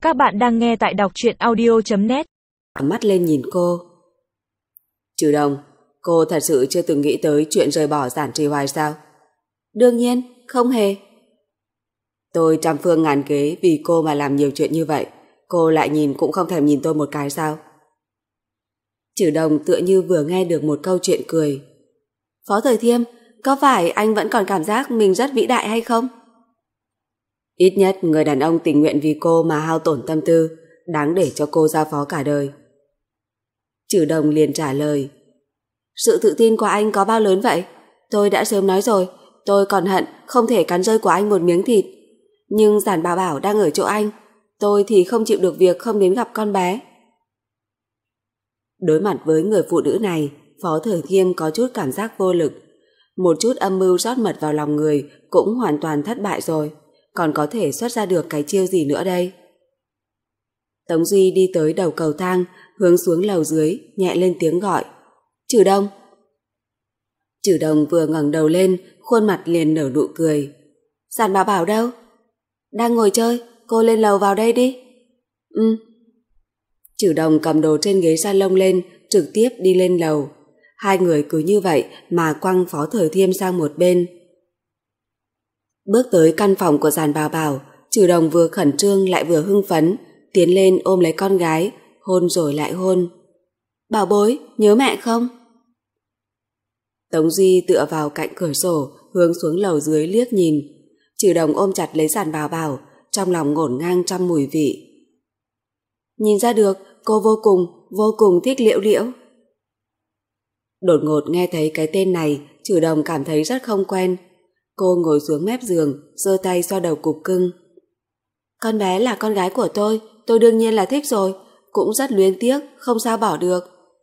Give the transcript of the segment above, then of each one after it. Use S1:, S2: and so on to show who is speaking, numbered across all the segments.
S1: Các bạn đang nghe tại đọc truyện audio.net.
S2: Mắt lên nhìn cô. Trừ Đồng, cô thật sự chưa từng nghĩ tới chuyện rời bỏ Giản Trì Hoài sao?
S3: Đương nhiên, không hề.
S2: Tôi trăm phương ngàn kế vì cô mà làm nhiều chuyện như vậy. Cô lại nhìn cũng không thèm nhìn tôi một cái sao?
S3: Trừ Đồng tựa như vừa nghe được một câu chuyện cười. Phó Thời Thiêm, có phải anh vẫn còn cảm giác mình rất vĩ đại hay không?
S2: Ít nhất người đàn ông tình nguyện vì cô mà hao tổn tâm tư, đáng để cho cô giao phó cả đời.
S3: Trừ Đồng liền trả lời. Sự tự tin của anh có bao lớn vậy? Tôi đã sớm nói rồi, tôi còn hận không thể cắn rơi của anh một miếng thịt. Nhưng Giản Bảo Bảo đang ở chỗ anh, tôi thì không chịu được việc không đến gặp con bé.
S2: Đối mặt với người phụ nữ này, Phó Thời Thiêm có chút cảm giác vô lực. Một chút âm mưu rót mật vào lòng người cũng hoàn toàn thất bại rồi, còn có thể xuất ra được cái chiêu gì nữa đây? Tống Duy đi tới đầu cầu thang, hướng xuống lầu dưới, nhẹ lên tiếng gọi. Trừ Đồng. Trừ Đồng vừa ngẩng đầu lên, khuôn mặt liền nở nụ cười.
S3: Giản Bảo Bảo đâu? Đang ngồi chơi, cô lên lầu vào đây đi.
S2: Trừ Đồng cầm đồ trên ghế salon lên, trực tiếp đi lên lầu. Hai người cứ như vậy mà quăng Phó Thời Thiêm sang một bên. Bước tới căn phòng của Giản Bảo Bảo, Trừ Đồng vừa khẩn trương lại vừa hưng phấn, tiến lên ôm lấy con gái, hôn rồi lại hôn.
S3: Bảo bối, nhớ mẹ không?
S2: Tống Duy tựa vào cạnh cửa sổ, hướng xuống lầu dưới liếc nhìn. Trừ Đồng ôm chặt lấy Giản Bảo Bảo, trong lòng ngổn ngang trăm mùi vị.
S3: Nhìn ra được, cô vô cùng thích Liễu Liễu.
S2: Đột ngột nghe thấy cái tên này, Trừ Đồng cảm thấy rất không quen. Cô ngồi xuống mép giường, giơ tay xoa đầu cục cưng.
S3: Con bé là con gái của tôi đương nhiên là thích rồi, cũng rất luyến tiếc, không sao bỏ được.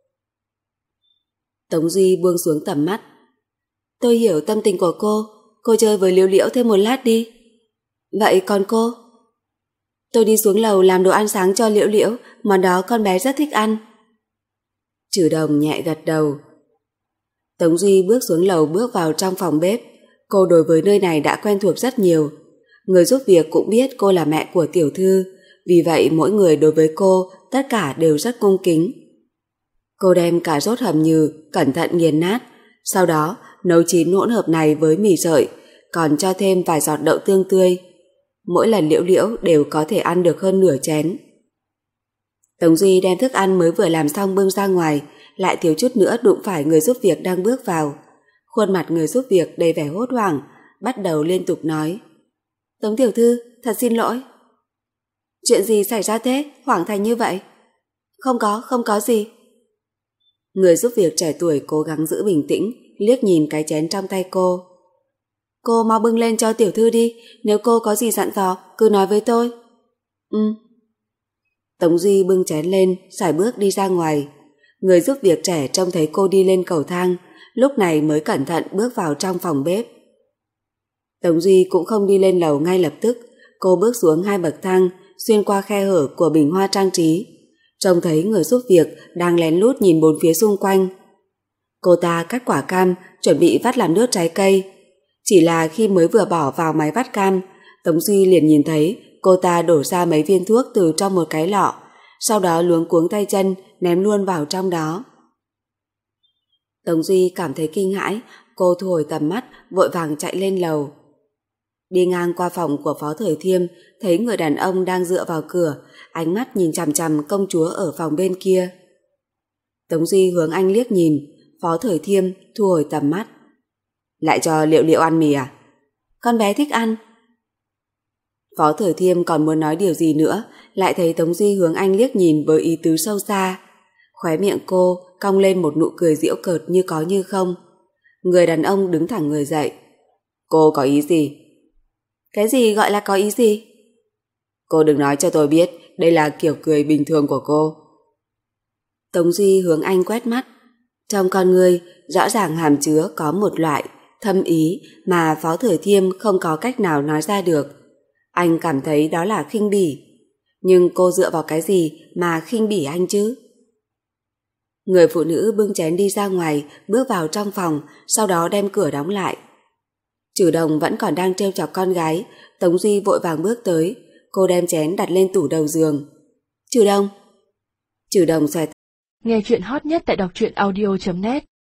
S2: Tống Duy buông xuống tầm mắt.
S3: Tôi hiểu tâm tình của cô chơi với Liễu Liễu thêm một lát đi. Vậy còn cô? Tôi đi xuống lầu làm đồ ăn sáng cho Liễu Liễu, món đó con bé rất thích ăn.
S2: Trừ Đồng nhẹ gật đầu. Tống Duy bước xuống lầu bước vào trong phòng bếp. Cô đối với nơi này đã quen thuộc rất nhiều. Người giúp việc cũng biết cô là mẹ của tiểu thư, vì vậy mỗi người đối với cô tất cả đều rất cung kính. Cô đem cà rốt hầm nhừ cẩn thận nghiền nát, sau đó nấu chín hỗn hợp này với mì sợi, còn cho thêm vài giọt đậu tương tươi. Mỗi lần Liễu Liễu đều có thể ăn được hơn nửa chén. Tống Duy đem thức ăn mới vừa làm xong bưng ra ngoài, lại thiếu chút nữa đụng phải người giúp việc đang bước vào. Khuôn mặt người giúp việc đầy vẻ hốt hoảng, bắt đầu liên tục nói. Tống tiểu thư, thật xin lỗi. Chuyện gì xảy ra thế, hoảng thành như vậy? Không có gì. Người giúp việc trẻ tuổi cố gắng giữ bình tĩnh, liếc nhìn cái chén trong tay cô.
S3: Cô mau bưng lên cho tiểu thư đi, nếu cô có gì dặn dò, cứ nói với tôi.
S2: Tống Duy bưng chén lên, sải bước đi ra ngoài. Người giúp việc trẻ trông thấy cô đi lên cầu thang, lúc này mới cẩn thận bước vào trong phòng bếp. Tống Duy cũng không đi lên lầu ngay lập tức, cô bước xuống 2 bậc thang, xuyên qua khe hở của bình hoa trang trí, trông thấy người giúp việc đang lén lút nhìn bốn phía xung quanh. Cô ta cắt quả cam, chuẩn bị vắt làm nước trái cây. Chỉ là khi mới vừa bỏ vào máy vắt cam, Tống Duy liền nhìn thấy cô ta đổ ra mấy viên thuốc từ trong một cái lọ, sau đó luống cuống tay chân ném luôn vào trong đó. Tống Duy cảm thấy kinh hãi, cô thu hồi tầm mắt, vội vàng chạy lên lầu. Đi ngang qua phòng của Phó Thời Thiêm, thấy người đàn ông đang dựa vào cửa, ánh mắt nhìn chằm chằm công chúa ở phòng bên kia. Tống Duy hướng anh liếc nhìn, Phó Thời Thiêm thu hồi tầm mắt. Lại cho Liễu Liễu ăn mì à?
S3: Con bé thích ăn.
S2: Phó Thời Thiêm còn muốn nói điều gì nữa, lại thấy Tống Duy hướng anh liếc nhìn với ý tứ sâu xa. Khóe miệng cô cong lên một nụ cười giễu cợt như có như không. Người đàn ông đứng thẳng người dậy. Cô có ý gì?
S3: Cái gì gọi là có ý gì?
S2: Cô đừng nói cho tôi biết đây là kiểu cười bình thường của cô. Tống Duy hướng anh quét mắt. Trong con người rõ ràng hàm chứa có một loại thâm ý mà Phó Thời Thiêm không có cách nào nói ra được. Anh cảm thấy đó là khinh bỉ. Nhưng cô dựa vào cái gì mà khinh bỉ anh chứ? Người phụ nữ bưng chén đi ra ngoài, bước vào trong phòng, sau đó đem cửa đóng lại. Trừ Đồng vẫn còn đang trêu chọc con gái, Tống Duy vội vàng bước tới, Cô đem chén đặt lên tủ đầu giường. Trừ Đồng. Trừ Đồng xoay.
S1: Nghe chuyện hot nhất tại đọc truyện audio.net